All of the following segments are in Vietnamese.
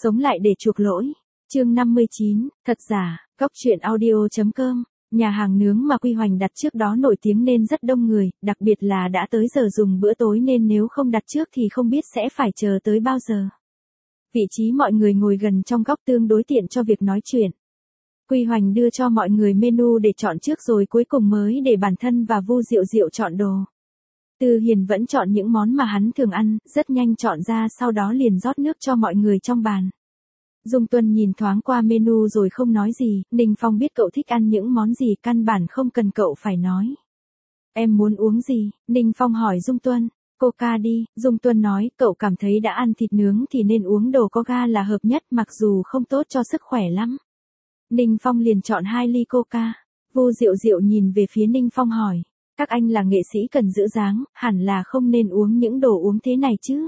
Sống lại để chuộc lỗi. Chương 59, thật giả, góc truyện audio.com. Nhà hàng nướng mà Quy Hoành đặt trước đó nổi tiếng nên rất đông người, đặc biệt là đã tới giờ dùng bữa tối nên nếu không đặt trước thì không biết sẽ phải chờ tới bao giờ. Vị trí mọi người ngồi gần trong góc tương đối tiện cho việc nói chuyện. Quy Hoành đưa cho mọi người menu để chọn trước rồi cuối cùng mới để bản thân và Vu Diệu Diệu chọn đồ. Tư Hiền vẫn chọn những món mà hắn thường ăn, rất nhanh chọn ra sau đó liền rót nước cho mọi người trong bàn. Dung Tuân nhìn thoáng qua menu rồi không nói gì, Ninh Phong biết cậu thích ăn những món gì căn bản không cần cậu phải nói. Em muốn uống gì? Ninh Phong hỏi Dung Tuân. Coca đi, Dung Tuân nói, cậu cảm thấy đã ăn thịt nướng thì nên uống đồ có ga là hợp nhất mặc dù không tốt cho sức khỏe lắm. Ninh Phong liền chọn 2 ly Coca. Vu Diệu Diệu nhìn về phía Ninh Phong hỏi. Các anh là nghệ sĩ cần giữ dáng, hẳn là không nên uống những đồ uống thế này chứ.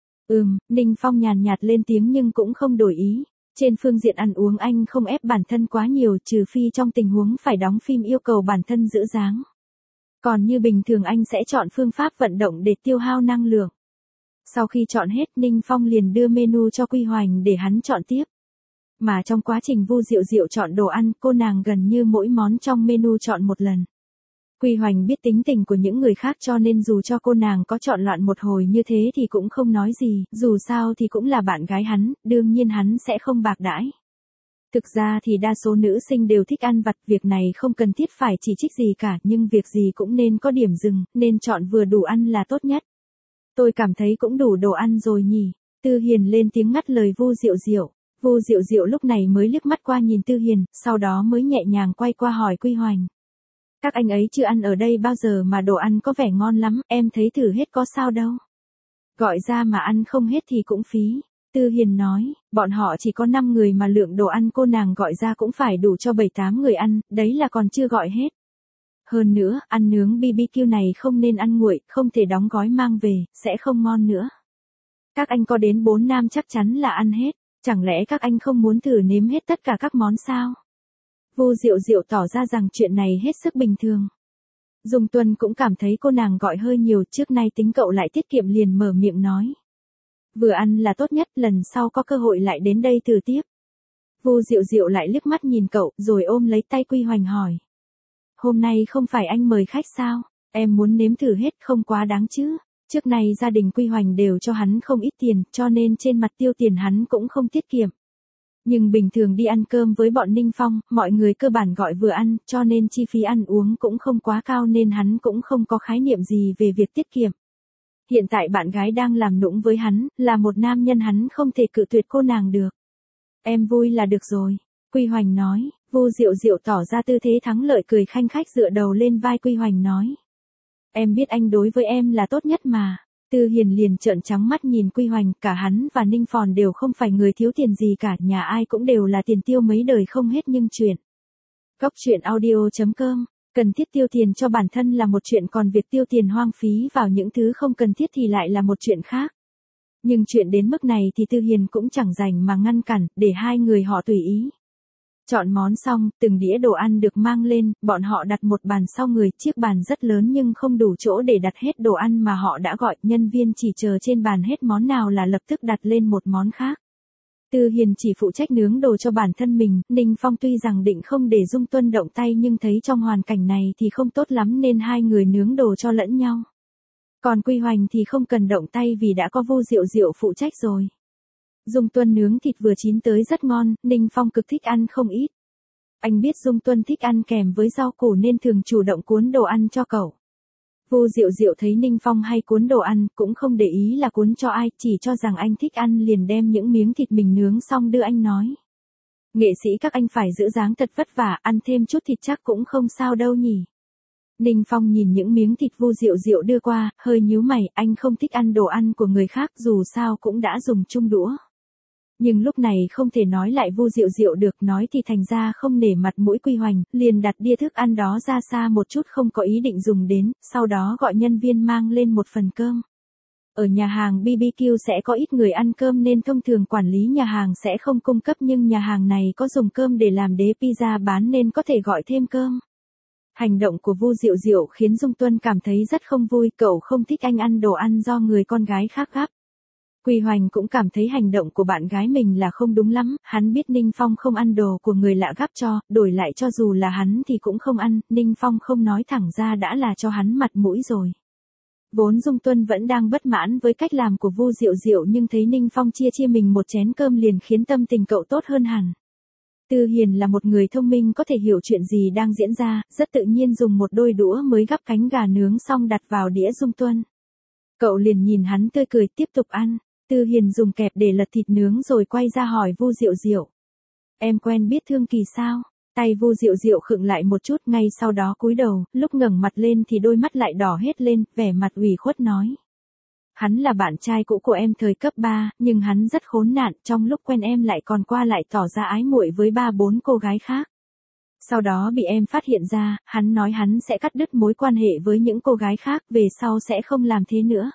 Ninh Phong nhàn nhạt lên tiếng nhưng cũng không đổi ý. Trên phương diện ăn uống anh không ép bản thân quá nhiều trừ phi trong tình huống phải đóng phim yêu cầu bản thân giữ dáng. Còn như bình thường anh sẽ chọn phương pháp vận động để tiêu hao năng lượng. Sau khi chọn hết Ninh Phong liền đưa menu cho Quy Hoành để hắn chọn tiếp. Mà trong quá trình Vu Diệu Diệu chọn đồ ăn cô nàng gần như mỗi món trong menu chọn một lần. Quy Hoành biết tính tình của những người khác cho nên dù cho cô nàng có chọn loạn một hồi như thế thì cũng không nói gì, dù sao thì cũng là bạn gái hắn, đương nhiên hắn sẽ không bạc đãi. Thực ra thì đa số nữ sinh đều thích ăn vặt, việc này không cần thiết phải chỉ trích gì cả, nhưng việc gì cũng nên có điểm dừng, nên chọn vừa đủ ăn là tốt nhất. Tôi cảm thấy cũng đủ đồ ăn rồi nhỉ. Tư Hiền lên tiếng ngắt lời Vu Diệu Diệu. Vu Diệu Diệu lúc này mới liếc mắt qua nhìn Tư Hiền, sau đó mới nhẹ nhàng quay qua hỏi Quy Hoành. Các anh ấy chưa ăn ở đây bao giờ mà đồ ăn có vẻ ngon lắm, em thấy thử hết có sao đâu. Gọi ra mà ăn không hết thì cũng phí. Tư Hiền nói, bọn họ chỉ có 5 người mà lượng đồ ăn cô nàng gọi ra cũng phải đủ cho 7-8 người ăn, đấy là còn chưa gọi hết. Hơn nữa, ăn nướng BBQ này không nên ăn nguội, không thể đóng gói mang về, sẽ không ngon nữa. Các anh có đến 4 nam chắc chắn là ăn hết, chẳng lẽ các anh không muốn thử nếm hết tất cả các món sao? Vu Diệu Diệu tỏ ra rằng chuyện này hết sức bình thường. Dung Tuân cũng cảm thấy cô nàng gọi hơi nhiều, trước nay tính cậu lại tiết kiệm liền mở miệng nói. Vừa ăn là tốt nhất, lần sau có cơ hội lại đến đây thử tiếp. Vu Diệu Diệu lại liếc mắt nhìn cậu, rồi ôm lấy tay Quy Hoành hỏi. Hôm nay không phải anh mời khách sao, em muốn nếm thử hết không quá đáng chứ. Trước nay gia đình Quy Hoành đều cho hắn không ít tiền, cho nên trên mặt tiêu tiền hắn cũng không tiết kiệm. Nhưng bình thường đi ăn cơm với bọn Ninh Phong, mọi người cơ bản gọi vừa ăn, cho nên chi phí ăn uống cũng không quá cao nên hắn cũng không có khái niệm gì về việc tiết kiệm. Hiện tại bạn gái đang làm nũng với hắn, là một nam nhân hắn không thể cự tuyệt cô nàng được. Em vui là được rồi, Quy Hoành nói. Vu Diệu Diệu tỏ ra tư thế thắng lợi cười khanh khách dựa đầu lên vai Quy Hoành nói. Em biết anh đối với em là tốt nhất mà. Tư Hiền liền trợn trắng mắt nhìn Quy Hoành, cả hắn và Ninh Phòn đều không phải người thiếu tiền gì cả, nhà ai cũng đều là tiền tiêu mấy đời không hết nhưng chuyện. Góc truyện audio.com, cần thiết tiêu tiền cho bản thân là một chuyện còn việc tiêu tiền hoang phí vào những thứ không cần thiết thì lại là một chuyện khác. Nhưng chuyện đến mức này thì Tư Hiền cũng chẳng rảnh mà ngăn cản, để hai người họ tùy ý. Chọn món xong, từng đĩa đồ ăn được mang lên, bọn họ đặt một bàn sau người, chiếc bàn rất lớn nhưng không đủ chỗ để đặt hết đồ ăn mà họ đã gọi, nhân viên chỉ chờ trên bàn hết món nào là lập tức đặt lên một món khác. Tư Hiền chỉ phụ trách nướng đồ cho bản thân mình, Ninh Phong tuy rằng định không để Dung Tuân động tay nhưng thấy trong hoàn cảnh này thì không tốt lắm nên hai người nướng đồ cho lẫn nhau. Còn Quy Hoành thì không cần động tay vì đã có Vu Diệu Diệu phụ trách rồi. Dung Tuân nướng thịt vừa chín tới rất ngon, Ninh Phong cực thích ăn không ít. Anh biết Dung Tuân thích ăn kèm với rau củ nên thường chủ động cuốn đồ ăn cho cậu. Vu Diệu Diệu thấy Ninh Phong hay cuốn đồ ăn, cũng không để ý là cuốn cho ai, chỉ cho rằng anh thích ăn liền đem những miếng thịt mình nướng xong đưa anh nói. Nghệ sĩ các anh phải giữ dáng thật vất vả, ăn thêm chút thịt chắc cũng không sao đâu nhỉ. Ninh Phong nhìn những miếng thịt Vu Diệu Diệu đưa qua, hơi nhíu mày, anh không thích ăn đồ ăn của người khác dù sao cũng đã dùng chung đũa. Nhưng lúc này không thể nói lại Vu Diệu Diệu được, nói thì thành ra không nể mặt mũi Quy Hoành, liền đặt đĩa thức ăn đó ra xa một chút không có ý định dùng đến, sau đó gọi nhân viên mang lên một phần cơm. Ở nhà hàng BBQ sẽ có ít người ăn cơm nên thông thường quản lý nhà hàng sẽ không cung cấp nhưng nhà hàng này có dùng cơm để làm đế pizza bán nên có thể gọi thêm cơm. Hành động của Vu Diệu Diệu khiến Dung Tuân cảm thấy rất không vui, cậu không thích anh ăn đồ ăn do người con gái khác gắp. Quy Hoành cũng cảm thấy hành động của bạn gái mình là không đúng lắm, hắn biết Ninh Phong không ăn đồ của người lạ gắp cho, đổi lại cho dù là hắn thì cũng không ăn, Ninh Phong không nói thẳng ra đã là cho hắn mặt mũi rồi. Vốn Dung Tuân vẫn đang bất mãn với cách làm của Vu Diệu Diệu nhưng thấy Ninh Phong chia chia mình một chén cơm liền khiến tâm tình cậu tốt hơn hẳn. Tư Hiền là một người thông minh có thể hiểu chuyện gì đang diễn ra, rất tự nhiên dùng một đôi đũa mới gắp cánh gà nướng xong đặt vào đĩa Dung Tuân. Cậu liền nhìn hắn tươi cười tiếp tục ăn. Tư Hiền dùng kẹp để lật thịt nướng rồi quay ra hỏi Vu Diệu Diệu. Em quen biết Thương Kỳ sao? Tay Vu Diệu Diệu khựng lại một chút ngay sau đó cúi đầu, lúc ngẩng mặt lên thì đôi mắt lại đỏ hết lên, vẻ mặt ủy khuất nói. Hắn là bạn trai cũ của em thời cấp 3, nhưng hắn rất khốn nạn, trong lúc quen em lại còn qua lại tỏ ra ái muội với 3-4 cô gái khác. Sau đó bị em phát hiện ra, hắn nói hắn sẽ cắt đứt mối quan hệ với những cô gái khác, về sau sẽ không làm thế nữa.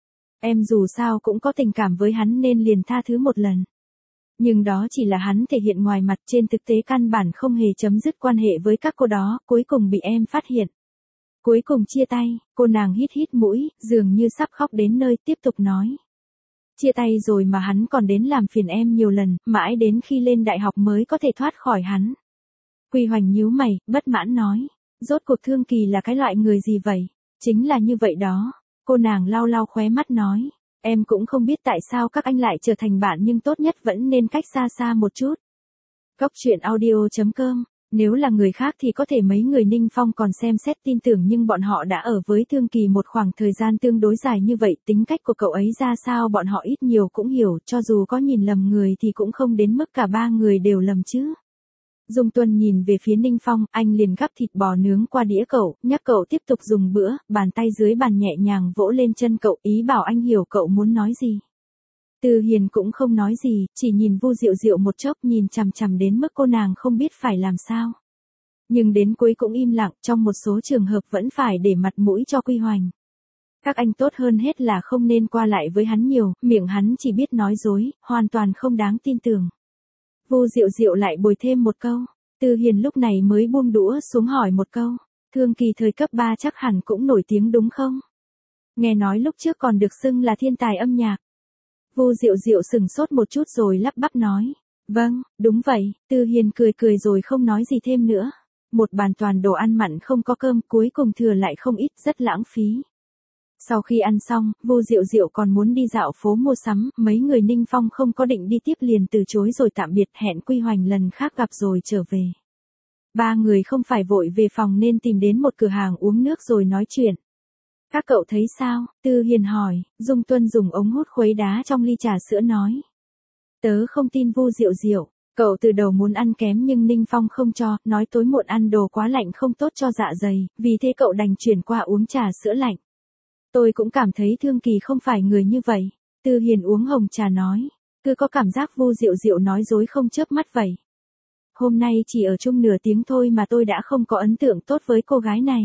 Em dù sao cũng có tình cảm với hắn nên liền tha thứ một lần. Nhưng đó chỉ là hắn thể hiện ngoài mặt, trên thực tế căn bản không hề chấm dứt quan hệ với các cô đó, cuối cùng bị em phát hiện. Cuối cùng chia tay, cô nàng hít hít mũi, dường như sắp khóc đến nơi, tiếp tục nói. Chia tay rồi mà hắn còn đến làm phiền em nhiều lần, mãi đến khi lên đại học mới có thể thoát khỏi hắn. Quy Hoành nhíu mày, bất mãn nói. Rốt cuộc Thương Kỳ là cái loại người gì vậy? Chính là như vậy đó. Cô nàng lau lau khóe mắt nói. Em cũng không biết tại sao các anh lại trở thành bạn nhưng tốt nhất vẫn nên cách xa xa một chút. Góc truyện audio.com. Nếu là người khác thì có thể mấy người Ninh Phong còn xem xét tin tưởng nhưng bọn họ đã ở với Thương Kỳ một khoảng thời gian tương đối dài như vậy, tính cách của cậu ấy ra sao bọn họ ít nhiều cũng hiểu, cho dù có nhìn lầm người thì cũng không đến mức cả ba người đều lầm chứ. Dung Tuân nhìn về phía Ninh Phong, anh liền gắp thịt bò nướng qua đĩa cậu, nhắc cậu tiếp tục dùng bữa, bàn tay dưới bàn nhẹ nhàng vỗ lên chân cậu, ý bảo anh hiểu cậu muốn nói gì. Tư Hiền cũng không nói gì, chỉ nhìn Vu Diệu Diệu một chốc, nhìn chằm chằm đến mức cô nàng không biết phải làm sao. Nhưng đến cuối cũng im lặng, trong một số trường hợp vẫn phải để mặt mũi cho Quy Hoành. Các anh tốt hơn hết là không nên qua lại với hắn nhiều, miệng hắn chỉ biết nói dối, hoàn toàn không đáng tin tưởng. Vu Diệu Diệu lại bồi thêm một câu. Tư Hiền lúc này mới buông đũa xuống hỏi một câu. Thương Kỳ thời cấp 3 chắc hẳn cũng nổi tiếng đúng không? Nghe nói lúc trước còn được xưng là thiên tài âm nhạc. Vu Diệu Diệu sừng sốt một chút rồi lắp bắp nói. Vâng, đúng vậy. Tư Hiền cười cười rồi không nói gì thêm nữa. Một bàn toàn đồ ăn mặn không có cơm, cuối cùng thừa lại không ít, rất lãng phí. Sau khi ăn xong, Vu Diệu Diệu còn muốn đi dạo phố mua sắm, mấy người Ninh Phong không có định đi tiếp liền từ chối rồi tạm biệt, hẹn Quy Hoành lần khác gặp rồi trở về. Ba người không phải vội về phòng nên tìm đến một cửa hàng uống nước rồi nói chuyện. Các cậu thấy sao? Tư Hiền hỏi. Dung Tuân dùng ống hút khuấy đá trong ly trà sữa nói. Tớ không tin Vu Diệu Diệu, cậu từ đầu muốn ăn kém nhưng Ninh Phong không cho, nói tối muộn ăn đồ quá lạnh không tốt cho dạ dày, vì thế cậu đành chuyển qua uống trà sữa lạnh. Tôi cũng cảm thấy Thương Kỳ không phải người như vậy. Tư Hiền uống hồng trà nói. Cứ có cảm giác Vu Diệu Diệu nói dối không chớp mắt vậy. Hôm nay chỉ ở chung nửa tiếng thôi mà tôi đã không có ấn tượng tốt với cô gái này.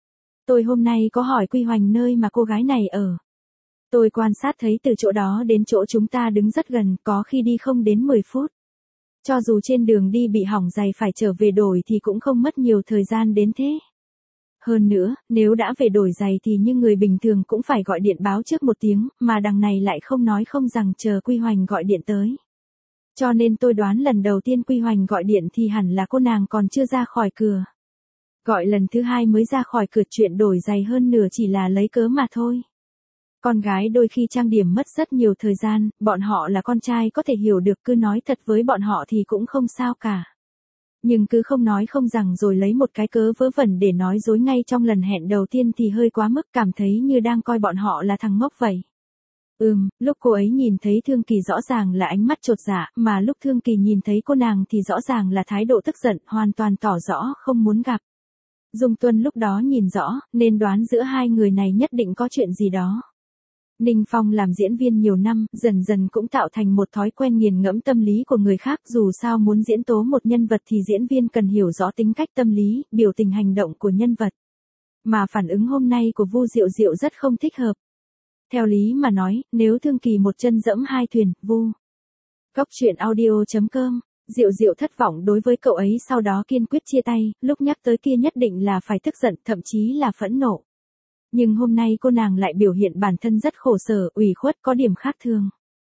Tôi hôm nay có hỏi Quy Hoành nơi mà cô gái này ở. Tôi quan sát thấy từ chỗ đó đến chỗ chúng ta đứng rất gần, có khi đi không đến 10 phút. Cho dù trên đường đi bị hỏng giày phải trở về đổi thì cũng không mất nhiều thời gian đến thế. Hơn nữa, nếu đã về đổi giày thì như người bình thường cũng phải gọi điện báo trước một tiếng, mà đằng này lại không nói không rằng chờ Quy Hoành gọi điện tới. Cho nên tôi đoán lần đầu tiên Quy Hoành gọi điện thì hẳn là cô nàng còn chưa ra khỏi cửa. Gọi lần thứ hai mới ra khỏi cửa, chuyện đổi giày hơn nửa chỉ là lấy cớ mà thôi. Con gái đôi khi trang điểm mất rất nhiều thời gian, bọn họ là con trai có thể hiểu được, cứ nói thật với bọn họ thì cũng không sao cả. Nhưng cứ không nói không rằng rồi lấy một cái cớ vớ vẩn để nói dối ngay trong lần hẹn đầu tiên thì hơi quá mức, cảm thấy như đang coi bọn họ là thằng ngốc vậy. Lúc cô ấy nhìn thấy Thương Kỳ rõ ràng là ánh mắt chột dạ, mà lúc Thương Kỳ nhìn thấy cô nàng thì rõ ràng là thái độ tức giận, hoàn toàn tỏ rõ không muốn gặp. Dung Tuân lúc đó nhìn rõ, nên đoán giữa hai người này nhất định có chuyện gì đó. Ninh Phong làm diễn viên nhiều năm, dần dần cũng tạo thành một thói quen nghiền ngẫm tâm lý của người khác, dù sao muốn diễn tố một nhân vật thì diễn viên cần hiểu rõ tính cách tâm lý, biểu tình hành động của nhân vật. Mà phản ứng hôm nay của Vu Diệu Diệu rất không thích hợp. Theo lý mà nói, nếu Thương Kỳ một chân dẫm hai thuyền, Vu. Góc truyện audio.com. Diệu Diệu thất vọng đối với cậu ấy, sau đó kiên quyết chia tay, lúc nhắc tới kia nhất định là phải tức giận, thậm chí là phẫn nộ. Nhưng hôm nay cô nàng lại biểu hiện bản thân rất khổ sở, ủy khuất, có điểm khác thường.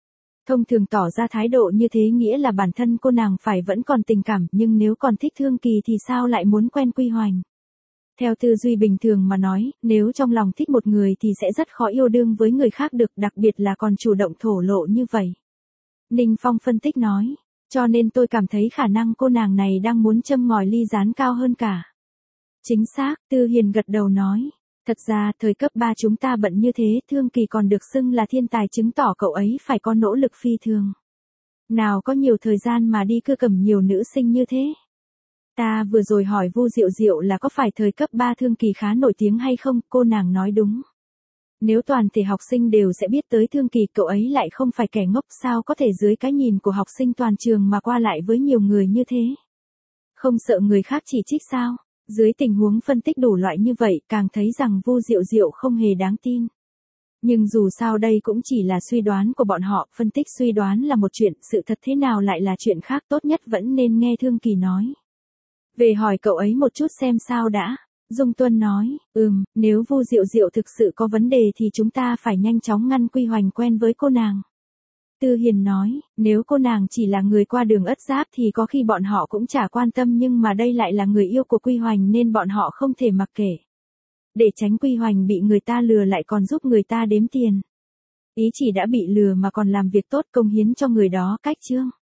Thông thường tỏ ra thái độ như thế nghĩa là bản thân cô nàng phải vẫn còn tình cảm, nhưng nếu còn thích Thương Kỳ thì sao lại muốn quen Quy Hoành. Theo tư duy bình thường mà nói, nếu trong lòng thích một người thì sẽ rất khó yêu đương với người khác được, đặc biệt là còn chủ động thổ lộ như vậy. Ninh Phong phân tích nói, cho nên tôi cảm thấy khả năng cô nàng này đang muốn châm ngòi ly gián cao hơn cả. Chính xác, Tư Hiền gật đầu nói. Thật ra, thời cấp 3 chúng ta bận như thế, Thương Kỳ còn được xưng là thiên tài chứng tỏ cậu ấy phải có nỗ lực phi thường. Nào có nhiều thời gian mà đi cưa cầm nhiều nữ sinh như thế. Ta vừa rồi hỏi Vu Diệu Diệu là có phải thời cấp 3 Thương Kỳ khá nổi tiếng hay không, cô nàng nói đúng. Nếu toàn thể học sinh đều sẽ biết tới Thương Kỳ, cậu ấy lại không phải kẻ ngốc, sao có thể dưới cái nhìn của học sinh toàn trường mà qua lại với nhiều người như thế. Không sợ người khác chỉ trích sao? Dưới tình huống phân tích đủ loại như vậy, càng thấy rằng Vu Diệu Diệu không hề đáng tin. Nhưng dù sao đây cũng chỉ là suy đoán của bọn họ, phân tích suy đoán là một chuyện, sự thật thế nào lại là chuyện khác, tốt nhất vẫn nên nghe Thương Kỳ nói. Về hỏi cậu ấy một chút xem sao đã. Dung Tuân nói, nếu Vu Diệu Diệu thực sự có vấn đề thì chúng ta phải nhanh chóng ngăn Quy Hoành quen với cô nàng. Tư Hiền nói, nếu cô nàng chỉ là người qua đường ất giáp thì có khi bọn họ cũng chả quan tâm, nhưng mà đây lại là người yêu của Quy Hoành nên bọn họ không thể mặc kệ. Để tránh Quy Hoành bị người ta lừa lại còn giúp người ta đếm tiền. Ý chỉ đã bị lừa mà còn làm việc tốt, công hiến cho người đó, cách chương.